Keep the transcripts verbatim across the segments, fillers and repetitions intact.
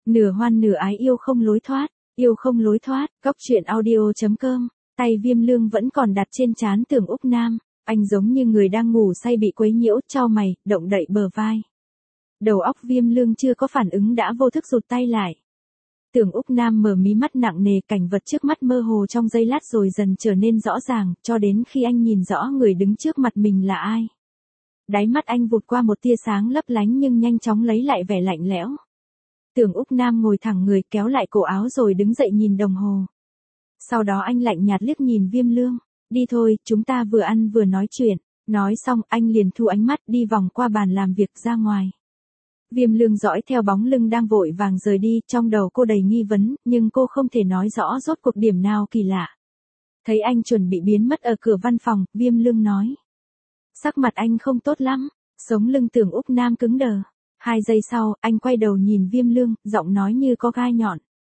Nửa hoan nửa ái yêu không lối thoát, yêu không lối thoát, góc truyện audio.com, tay Viêm Lương vẫn còn đặt trên trán Tưởng Úc Nam, anh giống như người đang ngủ say bị quấy nhiễu, chau mày, động đậy bờ vai. Đầu óc Viêm Lương chưa có phản ứng đã vô thức rụt tay lại. Tưởng Úc Nam mở mí mắt nặng nề, cảnh vật trước mắt mơ hồ trong giây lát rồi dần trở nên rõ ràng, cho đến khi anh nhìn rõ người đứng trước mặt mình là ai. Đáy mắt anh vụt qua một tia sáng lấp lánh nhưng nhanh chóng lấy lại vẻ lạnh lẽo. Tưởng Úc Nam ngồi thẳng người, kéo lại cổ áo rồi đứng dậy nhìn đồng hồ. Sau đó anh lạnh nhạt liếc nhìn Viêm Lương, đi thôi, chúng ta vừa ăn vừa nói chuyện. Nói xong anh liền thu ánh mắt đi vòng qua bàn làm việc ra ngoài. Viêm Lương dõi theo bóng lưng đang vội vàng rời đi, trong đầu cô đầy nghi vấn, nhưng cô không thể nói rõ rốt cuộc điểm nào kỳ lạ. Thấy anh chuẩn bị biến mất ở cửa văn phòng, Viêm Lương nói. Sắc mặt anh không tốt lắm, sống lưng Tưởng Úc Nam cứng đờ. Hai giây sau, anh quay đầu nhìn Viêm Lương, giọng nói như có gai nhọn.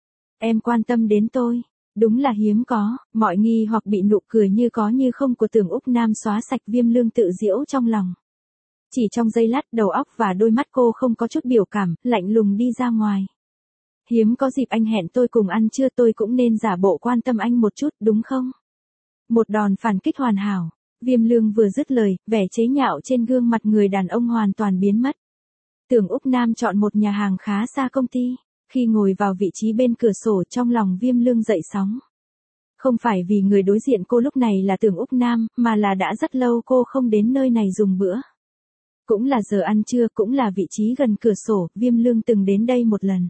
Em quan tâm đến tôi. Đúng là hiếm có, mọi nghi hoặc bị nụ cười như có như không của Tưởng Úc Nam xóa sạch. Viêm Lương tự giễu trong lòng. Chỉ trong giây lát, đầu óc và đôi mắt cô không có chút biểu cảm, lạnh lùng đi ra ngoài. Hiếm có dịp anh hẹn tôi cùng ăn trưa, tôi cũng nên giả bộ quan tâm anh một chút, đúng không? Một đòn phản kích hoàn hảo. Viêm Lương vừa dứt lời, vẻ chế nhạo trên gương mặt người đàn ông hoàn toàn biến mất. Tưởng Úc Nam chọn một nhà hàng khá xa công ty. Khi ngồi vào vị trí bên cửa sổ, trong lòng Viêm Lương dậy sóng. Không phải vì người đối diện cô lúc này là Tưởng Úc Nam, mà là đã rất lâu cô không đến nơi này dùng bữa. Cũng là giờ ăn trưa, cũng là vị trí gần cửa sổ, Viêm Lương từng đến đây một lần.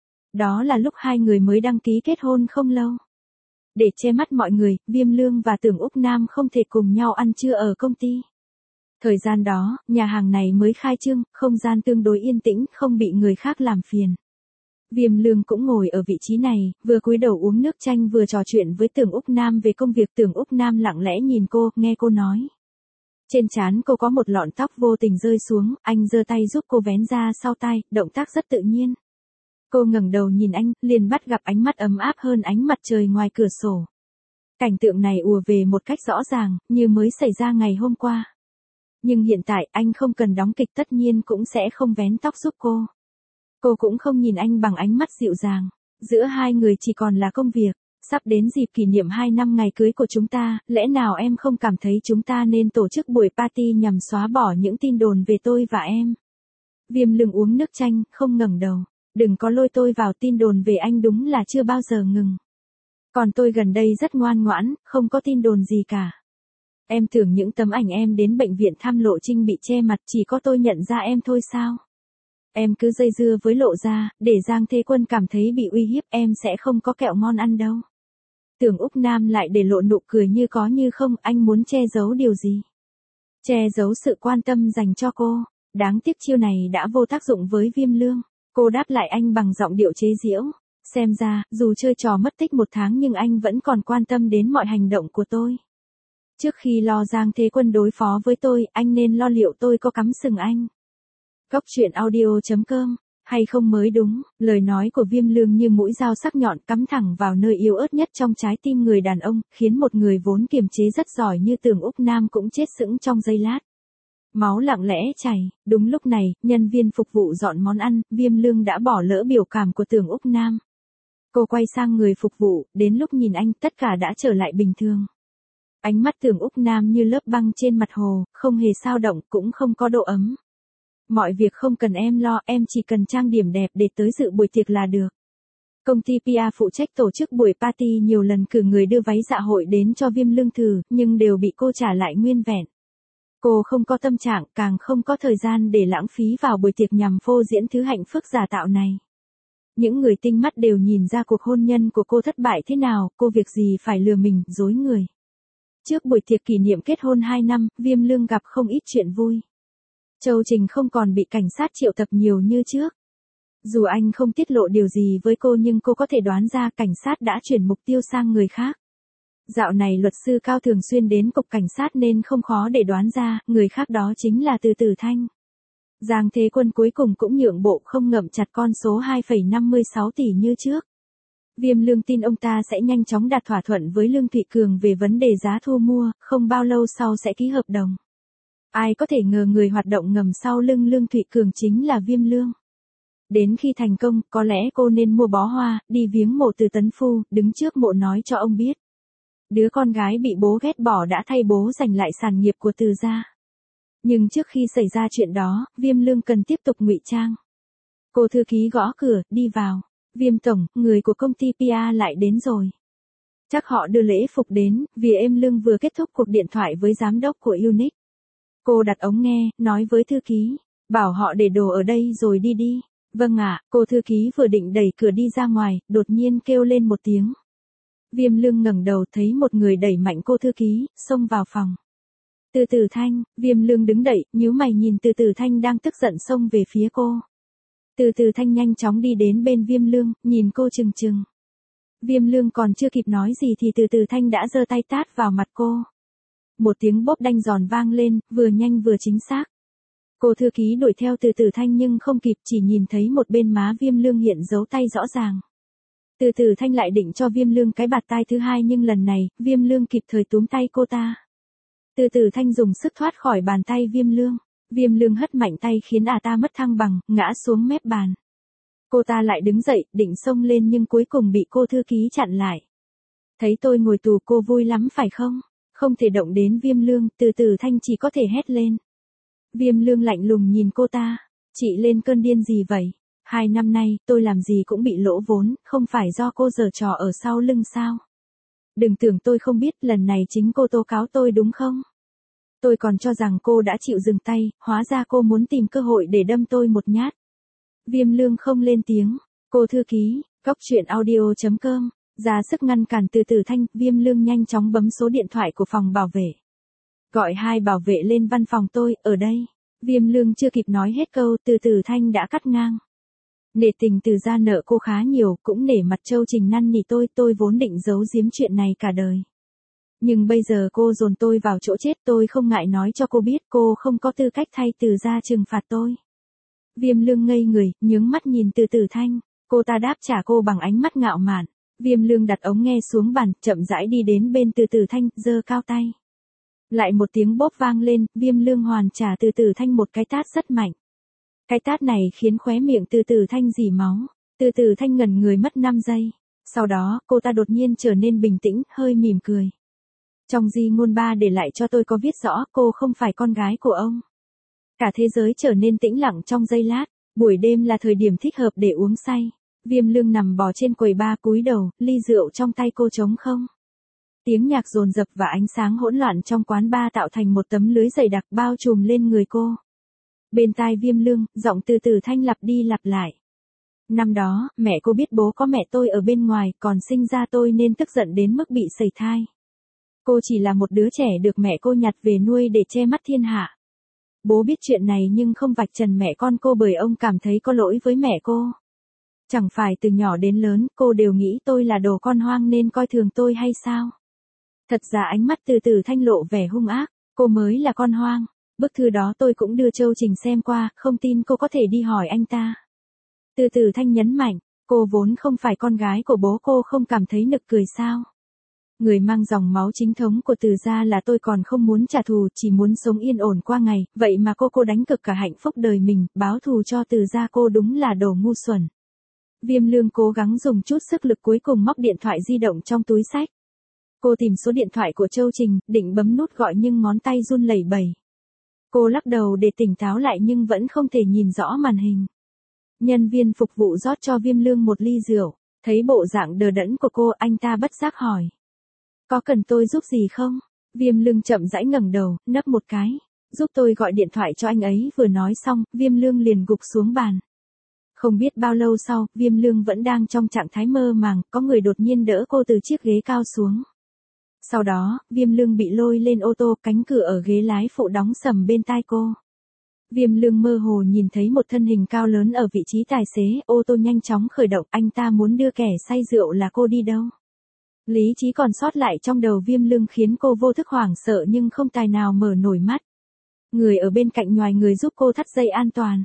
Đó là lúc hai người mới đăng ký kết hôn không lâu. Để che mắt mọi người, Viêm Lương và Tưởng Úc Nam không thể cùng nhau ăn trưa ở công ty. Thời gian đó, nhà hàng này mới khai trương, không gian tương đối yên tĩnh, không bị người khác làm phiền. Viêm Lương cũng ngồi ở vị trí này, vừa cúi đầu uống nước chanh vừa trò chuyện với Tưởng Úc Nam về công việc. Tưởng Úc Nam lặng lẽ nhìn cô, nghe cô nói. Trên trán cô có một lọn tóc vô tình rơi xuống, anh giơ tay giúp cô vén ra sau tai, động tác rất tự nhiên. Cô ngẩng đầu nhìn anh, liền bắt gặp ánh mắt ấm áp hơn ánh mặt trời ngoài cửa sổ. Cảnh tượng này ùa về một cách rõ ràng, như mới xảy ra ngày hôm qua. Nhưng hiện tại anh không cần đóng kịch, tất nhiên cũng sẽ không vén tóc giúp cô. Cô cũng không nhìn anh bằng ánh mắt dịu dàng. Giữa hai người chỉ còn là công việc. Sắp đến dịp kỷ niệm hai năm ngày cưới của chúng ta, lẽ nào em không cảm thấy chúng ta nên tổ chức buổi party nhằm xóa bỏ những tin đồn về tôi và em? Viêm Lương uống nước chanh, không ngẩng đầu. Đừng có lôi tôi vào, tin đồn về anh đúng là chưa bao giờ ngừng. Còn tôi gần đây rất ngoan ngoãn, không có tin đồn gì cả. Em tưởng những tấm ảnh em đến bệnh viện thăm Lộ Trinh bị che mặt chỉ có tôi nhận ra em thôi sao? Em cứ dây dưa với Lộ gia, để Giang Thế Quân cảm thấy bị uy hiếp, em sẽ không có kẹo ngon ăn đâu. Tưởng Úc Nam lại để lộ nụ cười như có như không, anh muốn che giấu điều gì? Che giấu sự quan tâm dành cho cô. Đáng tiếc chiêu này đã vô tác dụng với Viêm Lương. Cô đáp lại anh bằng giọng điệu chế giễu. Xem ra, dù chơi trò mất tích một tháng nhưng anh vẫn còn quan tâm đến mọi hành động của tôi. Trước khi lo Giang Thế Quân đối phó với tôi, anh nên lo liệu tôi có cắm sừng anh. Góc truyện audio.com, hay không mới đúng, lời nói của Viêm Lương như mũi dao sắc nhọn cắm thẳng vào nơi yếu ớt nhất trong trái tim người đàn ông, khiến một người vốn kiềm chế rất giỏi như Tưởng Úc Nam cũng chết sững trong giây lát. Máu lặng lẽ chảy, đúng lúc này, nhân viên phục vụ dọn món ăn, Viêm Lương đã bỏ lỡ biểu cảm của Tưởng Úc Nam. Cô quay sang người phục vụ, đến lúc nhìn anh, tất cả đã trở lại bình thường. Ánh mắt Tưởng Úc Nam như lớp băng trên mặt hồ, không hề xao động, cũng không có độ ấm. Mọi việc không cần em lo, em chỉ cần trang điểm đẹp để tới dự buổi tiệc là được. Công ty pê e phụ trách tổ chức buổi party nhiều lần cử người đưa váy dạ hội đến cho Viêm Lương thử, nhưng đều bị cô trả lại nguyên vẹn. Cô không có tâm trạng, càng không có thời gian để lãng phí vào buổi tiệc nhằm phô diễn thứ hạnh phúc giả tạo này. Những người tinh mắt đều nhìn ra cuộc hôn nhân của cô thất bại thế nào, cô việc gì phải lừa mình, dối người. Trước buổi tiệc kỷ niệm kết hôn hai năm, Viêm Lương gặp không ít chuyện vui. Châu Trình không còn bị cảnh sát triệu tập nhiều như trước. Dù anh không tiết lộ điều gì với cô nhưng cô có thể đoán ra cảnh sát đã chuyển mục tiêu sang người khác. Dạo này luật sư Cao thường xuyên đến cục cảnh sát nên không khó để đoán ra, người khác đó chính là Từ Tử Thanh. Giang Thế Quân cuối cùng cũng nhượng bộ, không ngậm chặt con số hai phẩy năm mươi sáu tỷ như trước. Viêm Lương tin ông ta sẽ nhanh chóng đạt thỏa thuận với Lương Thụy Cường về vấn đề giá thu mua, không bao lâu sau sẽ ký hợp đồng. Ai có thể ngờ người hoạt động ngầm sau lưng Lương Thụy Cường chính là Viêm Lương. Đến khi thành công, có lẽ cô nên mua bó hoa, đi viếng mộ Từ Tấn Phu, đứng trước mộ nói cho ông biết. Đứa con gái bị bố ghét bỏ đã thay bố giành lại sản nghiệp của Từ gia. Nhưng trước khi xảy ra chuyện đó, Viêm Lương cần tiếp tục ngụy trang. Cô thư ký gõ cửa, đi vào. Viêm tổng, người của công ty pê e lại đến rồi. Chắc họ đưa lễ phục đến, vì em Lương vừa kết thúc cuộc điện thoại với giám đốc của Unique. Cô đặt ống nghe, nói với thư ký, bảo họ để đồ ở đây rồi đi đi. Vâng ạ, cô thư ký vừa định đẩy cửa đi ra ngoài, đột nhiên kêu lên một tiếng. Viêm Lương ngẩng đầu thấy một người đẩy mạnh cô thư ký, xông vào phòng. Từ Từ Thanh, Viêm Lương đứng đậy, nhíu mày nhìn Từ Từ Thanh đang tức giận xông về phía cô. Từ Từ Thanh nhanh chóng đi đến bên Viêm Lương, nhìn cô chừng chừng. Viêm Lương còn chưa kịp nói gì thì Từ Từ Thanh đã giơ tay tát vào mặt cô. Một tiếng bốp đanh giòn vang lên, vừa nhanh vừa chính xác. Cô thư ký đuổi theo Từ Từ Thanh nhưng không kịp, chỉ nhìn thấy một bên má Viêm Lương hiện dấu tay rõ ràng. Từ Từ Thanh lại định cho Viêm Lương cái bạt tai thứ hai nhưng lần này, Viêm Lương kịp thời túm tay cô ta. Từ Từ Thanh dùng sức thoát khỏi bàn tay Viêm Lương. Viêm Lương hất mạnh tay khiến ả ta mất thăng bằng, ngã xuống mép bàn. Cô ta lại đứng dậy, định xông lên nhưng cuối cùng bị cô thư ký chặn lại. Thấy tôi ngồi tù cô vui lắm phải không? Không thể động đến Viêm Lương, Từ Từ Thanh chỉ có thể hét lên. Viêm Lương lạnh lùng nhìn cô ta. Chị lên cơn điên gì vậy? Hai năm nay, tôi làm gì cũng bị lỗ vốn, không phải do cô giở trò ở sau lưng sao? Đừng tưởng tôi không biết, lần này chính cô tố cáo tôi đúng không? Tôi còn cho rằng cô đã chịu dừng tay, hóa ra cô muốn tìm cơ hội để đâm tôi một nhát. Viêm Lương không lên tiếng. Cô thư ký, góc truyện audio chấm com, ra sức ngăn cản Từ Từ Thanh, Viêm Lương nhanh chóng bấm số điện thoại của phòng bảo vệ. Gọi hai bảo vệ lên văn phòng tôi, ở đây. Viêm Lương chưa kịp nói hết câu, Từ Từ Thanh đã cắt ngang. Nể tình Từ gia nợ cô khá nhiều, cũng nể mặt Châu Trình năn nỉ tôi, tôi vốn định giấu giếm chuyện này cả đời. Nhưng bây giờ cô dồn tôi vào chỗ chết, tôi không ngại nói cho cô biết cô không có tư cách thay Từ gia trừng phạt tôi. Viêm Lương ngây người, nhướng mắt nhìn Từ Từ Thanh, cô ta đáp trả cô bằng ánh mắt ngạo mạn. Viêm Lương đặt ống nghe xuống bàn, chậm rãi đi đến bên Từ Từ Thanh, giơ cao tay. Lại một tiếng bốp vang lên, Viêm Lương hoàn trả Từ Từ Thanh một cái tát rất mạnh. Cái tát này khiến khóe miệng Từ Từ Thanh rỉ máu. Từ Từ Thanh ngẩn người mất năm giây. Sau đó, cô ta đột nhiên trở nên bình tĩnh, hơi mỉm cười. Trong di ngôn ba để lại cho tôi có viết rõ cô không phải con gái của ông. Cả thế giới trở nên tĩnh lặng trong giây lát. Buổi đêm là thời điểm thích hợp để uống say. Viêm Lương nằm bò trên quầy bar cúi đầu, ly rượu trong tay cô trống không. Tiếng nhạc dồn dập và ánh sáng hỗn loạn trong quán bar tạo thành một tấm lưới dày đặc bao trùm lên người cô. Bên tai Viêm Lương, giọng Từ Từ Thanh lặp đi lặp lại. Năm đó, mẹ cô biết bố có mẹ tôi ở bên ngoài, còn sinh ra tôi nên tức giận đến mức bị sẩy thai. Cô chỉ là một đứa trẻ được mẹ cô nhặt về nuôi để che mắt thiên hạ. Bố biết chuyện này nhưng không vạch trần mẹ con cô bởi ông cảm thấy có lỗi với mẹ cô. Chẳng phải từ nhỏ đến lớn, cô đều nghĩ tôi là đồ con hoang nên coi thường tôi hay sao? Thật ra ánh mắt Từ Từ Thanh lộ vẻ hung ác, cô mới là con hoang. Bức thư đó tôi cũng đưa Châu Trình xem qua, không tin cô có thể đi hỏi anh ta. Từ Từ Thanh nhấn mạnh, cô vốn không phải con gái của bố, cô không cảm thấy nực cười sao? Người mang dòng máu chính thống của Từ gia là tôi, còn không muốn trả thù, chỉ muốn sống yên ổn qua ngày, vậy mà cô cô đánh cực cả hạnh phúc đời mình, báo thù cho Từ gia, cô đúng là đồ ngu xuẩn. Viêm Lương cố gắng dùng chút sức lực cuối cùng móc điện thoại di động trong túi xách. Cô tìm số điện thoại của Châu Trình, định bấm nút gọi nhưng ngón tay run lẩy bẩy. Cô lắc đầu để tỉnh táo lại nhưng vẫn không thể nhìn rõ màn hình. Nhân viên phục vụ rót cho Viêm Lương một ly rượu, thấy bộ dạng đờ đẫn của cô, anh ta bất giác hỏi. Có cần tôi giúp gì không? Viêm Lương chậm rãi ngẩng đầu, nấc một cái. Giúp tôi gọi điện thoại cho anh ấy. Vừa nói xong, Viêm Lương liền gục xuống bàn. Không biết bao lâu sau, Viêm Lương vẫn đang trong trạng thái mơ màng, có người đột nhiên đỡ cô từ chiếc ghế cao xuống. Sau đó, Viêm Lương bị lôi lên ô tô, cánh cửa ở ghế lái phụ đóng sầm bên tai cô. Viêm Lương mơ hồ nhìn thấy một thân hình cao lớn ở vị trí tài xế, ô tô nhanh chóng khởi động, anh ta muốn đưa kẻ say rượu là cô đi đâu. Lý trí còn sót lại trong đầu Viêm Lương khiến cô vô thức hoảng sợ nhưng không tài nào mở nổi mắt. Người ở bên cạnh nhoài người giúp cô thắt dây an toàn.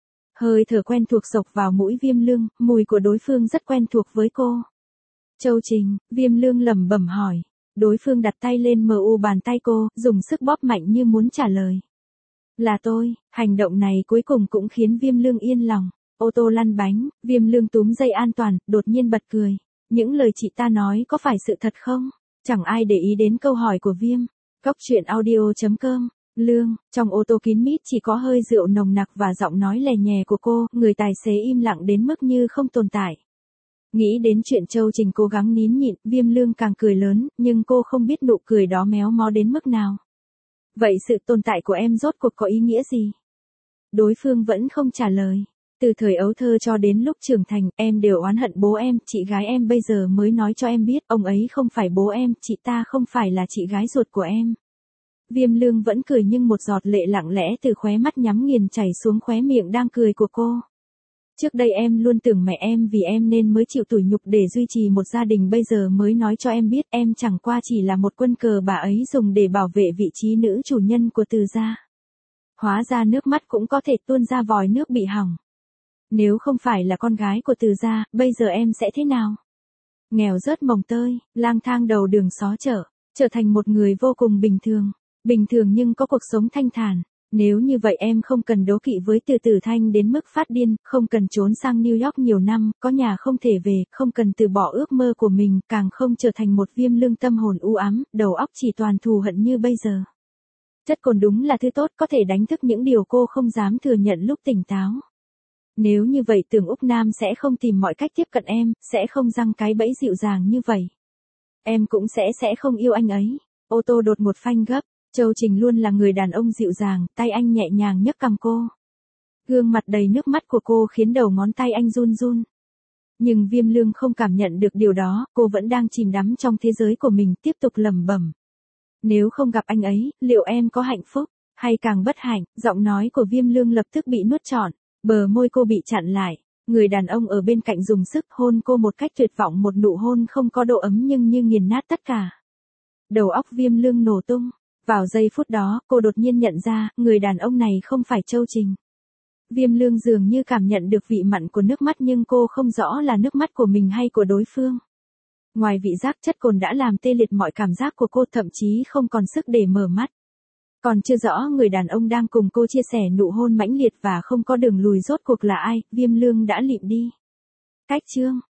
Hơi thở quen thuộc xộc vào mũi Viêm Lương, mùi của đối phương rất quen thuộc với cô. Châu Trình, Viêm Lương lẩm bẩm hỏi. Đối phương đặt tay lên mờ u bàn tay cô, dùng sức bóp mạnh như muốn trả lời. Là tôi. Hành động này cuối cùng cũng khiến Viêm Lương yên lòng. Ô tô lăn bánh, Viêm Lương túm dây an toàn, đột nhiên bật cười. Những lời chị ta nói có phải sự thật không? Chẳng ai để ý đến câu hỏi của Viêm. Cốc truyện audio chấm com. Lương, trong ô tô kín mít chỉ có hơi rượu nồng nặc và giọng nói lè nhè của cô, người tài xế im lặng đến mức như không tồn tại. Nghĩ đến chuyện Châu Trình cố gắng nín nhịn, Viêm Lương càng cười lớn, nhưng cô không biết nụ cười đó méo mó đến mức nào. Vậy sự tồn tại của em rốt cuộc có ý nghĩa gì? Đối phương vẫn không trả lời. Từ thời ấu thơ cho đến lúc trưởng thành, em đều oán hận bố em, chị gái em bây giờ mới nói cho em biết, ông ấy không phải bố em, chị ta không phải là chị gái ruột của em. Viêm Lương vẫn cười nhưng một giọt lệ lặng lẽ từ khóe mắt nhắm nghiền chảy xuống khóe miệng đang cười của cô. Trước đây em luôn tưởng mẹ em vì em nên mới chịu tủi nhục để duy trì một gia đình, bây giờ mới nói cho em biết em chẳng qua chỉ là một quân cờ bà ấy dùng để bảo vệ vị trí nữ chủ nhân của Từ gia. Hóa ra nước mắt cũng có thể tuôn ra vòi nước bị hỏng. Nếu không phải là con gái của Từ gia, bây giờ em sẽ thế nào? Nghèo rớt mồng tơi, lang thang đầu đường xó chợ, trở thành một người vô cùng bình thường. Bình thường nhưng có cuộc sống thanh thản. Nếu như vậy em không cần đố kỵ với Từ Tử Thanh đến mức phát điên, không cần trốn sang New York nhiều năm, có nhà không thể về, không cần từ bỏ ước mơ của mình, càng không trở thành một Viêm Lương tâm hồn u ám, đầu óc chỉ toàn thù hận như bây giờ. Chất cồn đúng là thứ tốt, có thể đánh thức những điều cô không dám thừa nhận lúc tỉnh táo. Nếu như vậy tưởng Úc Nam sẽ không tìm mọi cách tiếp cận em, sẽ không giăng cái bẫy dịu dàng như vậy. Em cũng sẽ sẽ không yêu anh ấy. Ô tô đột một phanh gấp. Châu Trình luôn là người đàn ông dịu dàng, tay anh nhẹ nhàng nhấc cằm cô. Gương mặt đầy nước mắt của cô khiến đầu ngón tay anh run run. Nhưng Viêm Lương không cảm nhận được điều đó, cô vẫn đang chìm đắm trong thế giới của mình, tiếp tục lẩm bẩm. Nếu không gặp anh ấy, liệu em có hạnh phúc, hay càng bất hạnh? Giọng nói của Viêm Lương lập tức bị nuốt trọn, bờ môi cô bị chặn lại. Người đàn ông ở bên cạnh dùng sức hôn cô một cách tuyệt vọng, một nụ hôn không có độ ấm nhưng như nghiền nát tất cả. Đầu óc Viêm Lương nổ tung. Vào giây phút đó, cô đột nhiên nhận ra, người đàn ông này không phải Châu Trình. Viêm Lương dường như cảm nhận được vị mặn của nước mắt nhưng cô không rõ là nước mắt của mình hay của đối phương. Ngoài vị giác, chất cồn đã làm tê liệt mọi cảm giác của cô, thậm chí không còn sức để mở mắt. Còn chưa rõ người đàn ông đang cùng cô chia sẻ nụ hôn mãnh liệt và không có đường lùi rốt cuộc là ai, Viêm Lương đã lịm đi. Cách chương